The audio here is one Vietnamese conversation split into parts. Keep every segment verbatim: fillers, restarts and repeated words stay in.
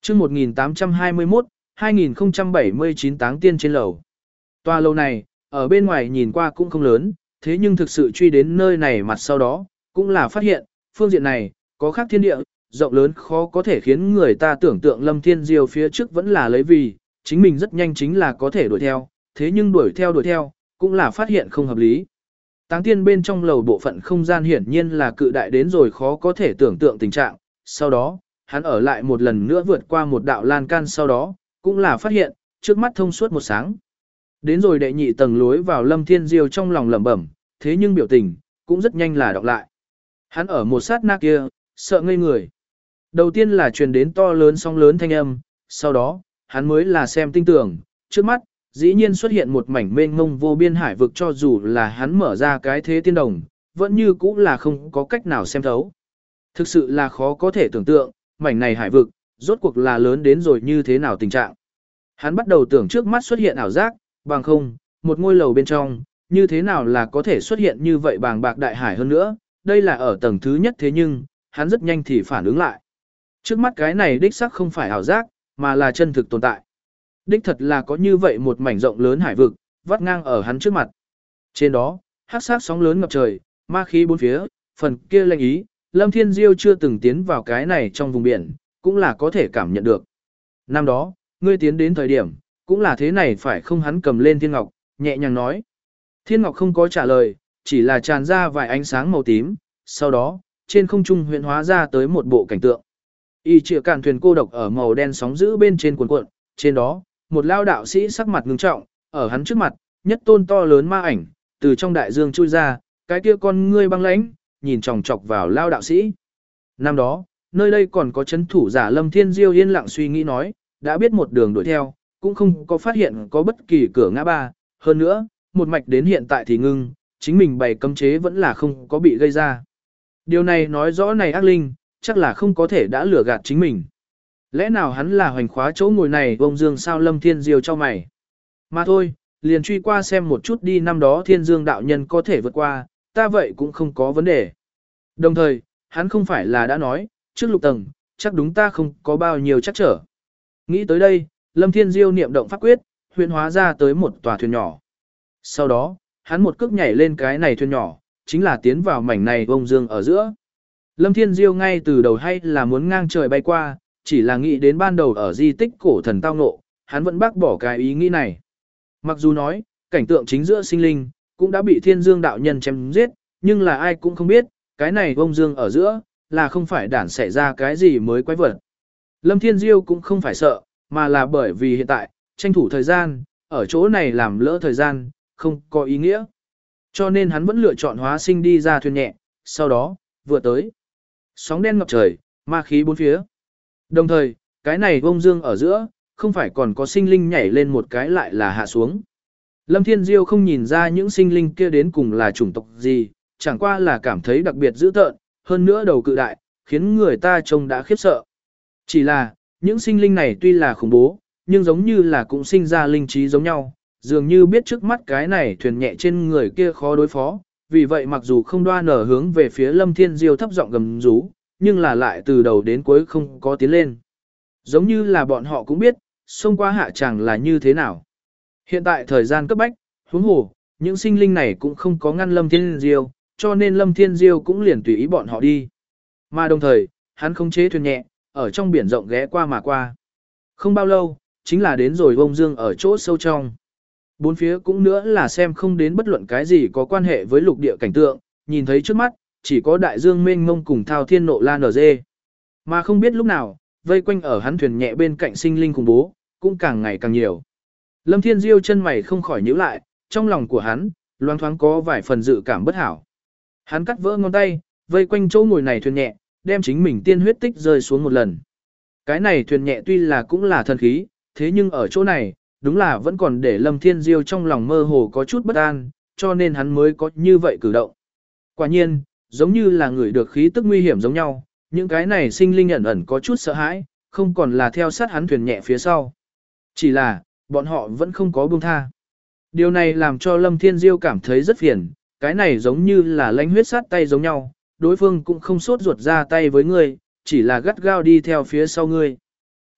chương một nghìn tám trăm hai mươi mốt, hai nghìn không trăm bảy mươi chín táng tiên trên lầu. Tòa lầu này, ở bên ngoài nhìn qua cũng không lớn, thế nhưng thực sự truy đến nơi này mặt sau đó, cũng là phát hiện, phương diện này, có khác thiên địa, rộng lớn khó có thể khiến người ta tưởng tượng Lâm Thiên Diêu phía trước vẫn là lấy vì, chính mình rất nhanh chính là có thể đuổi theo, thế nhưng đuổi theo đuổi theo, cũng là phát hiện không hợp lý. Táng tiên bên trong lầu bộ phận không gian hiển nhiên là cự đại đến rồi khó có thể tưởng tượng tình trạng, sau đó, hắn ở lại một lần nữa vượt qua một đạo lan can sau đó, cũng là phát hiện, trước mắt thông suốt một sáng. Đến rồi đệ nhị tầng lối vào Lâm Thiên Diêu trong lòng lẩm bẩm, thế nhưng biểu tình, cũng rất nhanh là đọc lại. Hắn ở một sát na kia, sợ ngây người. Đầu tiên là truyền đến to lớn sóng lớn thanh âm, sau đó, hắn mới là xem tinh tưởng, trước mắt, dĩ nhiên xuất hiện một mảnh mênh mông vô biên hải vực cho dù là hắn mở ra cái thế tiên đồng, vẫn như cũ là không có cách nào xem thấu. Thực sự là khó có thể tưởng tượng, mảnh này hải vực, rốt cuộc là lớn đến rồi như thế nào tình trạng. Hắn bắt đầu tưởng trước mắt xuất hiện ảo giác, bằng không, một ngôi lầu bên trong, như thế nào là có thể xuất hiện như vậy bàng bạc đại hải hơn nữa, đây là ở tầng thứ nhất thế nhưng, hắn rất nhanh thì phản ứng lại. Trước mắt cái này đích xác không phải ảo giác, mà là chân thực tồn tại. Đích thật là có như vậy một mảnh rộng lớn hải vực, vắt ngang ở hắn trước mặt. Trên đó, hắc sát sóng lớn ngập trời, ma khí bốn phía, phần kia lệnh ý, Lâm Thiên Diêu chưa từng tiến vào cái này trong vùng biển, cũng là có thể cảm nhận được. Năm đó, ngươi tiến đến thời điểm, cũng là thế này phải không, hắn cầm lên Thiên Ngọc, nhẹ nhàng nói. Thiên Ngọc không có trả lời, chỉ là tràn ra vài ánh sáng màu tím, sau đó, trên không trung huyện hóa ra tới một bộ cảnh tượng. Y trịa càn thuyền cô độc ở màu đen sóng dữ bên trên cuộn cuộn, trên đó, một lao đạo sĩ sắc mặt ngưng trọng, ở hắn trước mặt, nhất tôn to lớn ma ảnh, từ trong đại dương chui ra, cái kia con ngươi băng lãnh, nhìn chòng chọc vào lao đạo sĩ. Năm đó, nơi đây còn có chấn thủ giả Lâm Thiên Diêu yên lặng suy nghĩ nói, đã biết một đường đuổi theo, cũng không có phát hiện có bất kỳ cửa ngã ba, hơn nữa, một mạch đến hiện tại thì ngưng, chính mình bày cấm chế vẫn là không có bị gây ra. Điều này nói rõ này ác linh, chắc là không có thể đã lừa gạt chính mình. Lẽ nào hắn là hoành khóa chỗ ngồi này bông dương sao Lâm Thiên Diêu cho mày. Mà thôi, liền truy qua xem một chút đi, năm đó Thiên Dương đạo nhân có thể vượt qua, ta vậy cũng không có vấn đề. Đồng thời, hắn không phải là đã nói, trước lục tầng, chắc đúng ta không có bao nhiêu chắc trở. Nghĩ tới đây, Lâm Thiên Diêu niệm động pháp quyết, huyễn hóa ra tới một tòa thuyền nhỏ. Sau đó, hắn một cước nhảy lên cái này thuyền nhỏ, chính là tiến vào mảnh này bông dương ở giữa. Lâm Thiên Diêu ngay từ đầu hay là muốn ngang trời bay qua, chỉ là nghĩ đến ban đầu ở di tích cổ thần tao ngộ, hắn vẫn bác bỏ cái ý nghĩ này. Mặc dù nói, cảnh tượng chính giữa sinh linh, cũng đã bị Thiên Dương đạo nhân chém giết, nhưng là ai cũng không biết, cái này bông dương ở giữa, là không phải đản xảy ra cái gì mới quái vật. Lâm Thiên Diêu cũng không phải sợ, mà là bởi vì hiện tại, tranh thủ thời gian, ở chỗ này làm lỡ thời gian, không có ý nghĩa. Cho nên hắn vẫn lựa chọn hóa sinh đi ra thuyền nhẹ, sau đó, vừa tới. Sóng đen ngập trời, ma khí bốn phía. Đồng thời, cái này bông dương ở giữa, không phải còn có sinh linh nhảy lên một cái lại là hạ xuống. Lâm Thiên Diêu không nhìn ra những sinh linh kia đến cùng là chủng tộc gì, chẳng qua là cảm thấy đặc biệt dữ tợn, hơn nữa đầu cự đại, khiến người ta trông đã khiếp sợ. Chỉ là, những sinh linh này tuy là khủng bố, nhưng giống như là cũng sinh ra linh trí giống nhau, dường như biết trước mắt cái này thuyền nhẹ trên người kia khó đối phó, vì vậy mặc dù không đoan nở hướng về phía Lâm Thiên Diêu thấp giọng gầm rú, nhưng là lại từ đầu đến cuối không có tiến lên. Giống như là bọn họ cũng biết, xông qua hạ chẳng là như thế nào. Hiện tại thời gian cấp bách, huống hồ, những sinh linh này cũng không có ngăn Lâm Thiên Diêu, cho nên Lâm Thiên Diêu cũng liền tùy ý bọn họ đi. Mà đồng thời, hắn không chế thuyền nhẹ, ở trong biển rộng ghé qua mà qua. Không bao lâu, chính là đến rồi bông dương ở chỗ sâu trong. Bốn phía cũng nữa là xem không đến bất luận cái gì có quan hệ với lục địa cảnh tượng, nhìn thấy trước mắt, chỉ có đại dương mênh mông cùng thao thiên nộ lan ở dê. Mà không biết lúc nào, vây quanh ở hắn thuyền nhẹ bên cạnh sinh linh khủng bố, cũng càng ngày càng nhiều. Lâm Thiên Diêu chân mày không khỏi nhíu lại, trong lòng của hắn, loáng thoáng có vài phần dự cảm bất hảo. Hắn cắt vỡ ngón tay, vây quanh chỗ ngồi này thuyền nhẹ, đem chính mình tiên huyết tích rơi xuống một lần. Cái này thuyền nhẹ tuy là cũng là thần khí, thế nhưng ở chỗ này, đúng là vẫn còn để Lâm Thiên Diêu trong lòng mơ hồ có chút bất an, cho nên hắn mới có như vậy cử động. Quả nhiên, giống như là người được khí tức nguy hiểm giống nhau, những cái này sinh linh ẩn ẩn có chút sợ hãi, không còn là theo sát hắn thuyền nhẹ phía sau. Chỉ là, bọn họ vẫn không có buông tha. Điều này làm cho Lâm Thiên Diêu cảm thấy rất phiền, cái này giống như là lãnh huyết sát tay giống nhau, đối phương cũng không sốt ruột ra tay với ngươi, chỉ là gắt gao đi theo phía sau ngươi.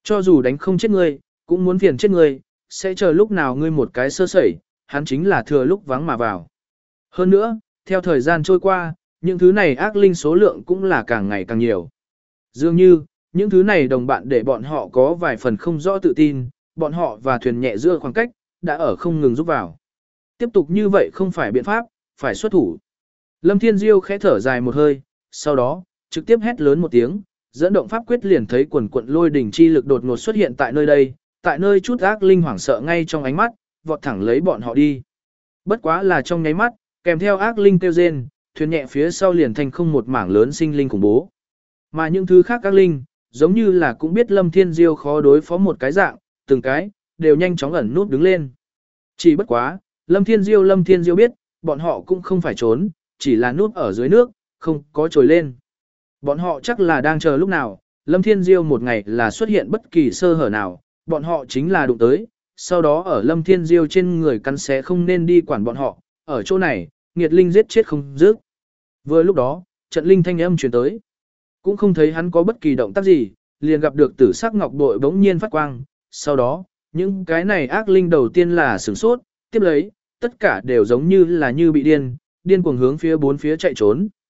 Cho dù đánh không chết ngươi, cũng muốn phiền chết ngươi, sẽ chờ lúc nào ngươi một cái sơ sẩy, hắn chính là thừa lúc vắng mà vào. Hơn nữa, theo thời gian trôi qua, những thứ này ác linh số lượng cũng là càng ngày càng nhiều. Dường như, những thứ này đồng bạn để bọn họ có vài phần không rõ tự tin, bọn họ và thuyền nhẹ giữa khoảng cách, đã ở không ngừng giúp vào. Tiếp tục như vậy không phải biện pháp, phải xuất thủ. Lâm Thiên Diêu khẽ thở dài một hơi, sau đó, trực tiếp hét lớn một tiếng, dẫn động pháp quyết liền thấy quần quận lôi đỉnh chi lực đột ngột xuất hiện tại nơi đây, tại nơi chút ác linh hoảng sợ ngay trong ánh mắt, vọt thẳng lấy bọn họ đi. Bất quá là trong nháy mắt, kèm theo ác linh kêu rên, thuyền nhẹ phía sau liền thành không một mảng lớn sinh linh khủng bố. Mà những thứ khác ác linh, giống như là cũng biết Lâm Thiên Diêu khó đối phó một cái dạng, từng cái, đều nhanh chóng ẩn nút đứng lên. Chỉ bất quá, Lâm Thiên Diêu Lâm Thiên Diêu biết, bọn họ cũng không phải trốn, chỉ là nút ở dưới nước, không có trồi lên. Bọn họ chắc là đang chờ lúc nào, Lâm Thiên Diêu một ngày là xuất hiện bất kỳ sơ hở nào, bọn họ chính là đụng tới, sau đó ở Lâm Thiên Diêu trên người cắn xé không nên đi quản bọn họ, ở chỗ này, nghiệt linh giết chết không dứt. Vừa lúc đó, trận linh thanh âm truyền tới, cũng không thấy hắn có bất kỳ động tác gì, liền gặp được tử sắc ngọc bội bỗng nhiên phát quang, sau đó, những cái này ác linh đầu tiên là sửng sốt, tiếp lấy, tất cả đều giống như là như bị điên, điên cuồng hướng phía bốn phía chạy trốn.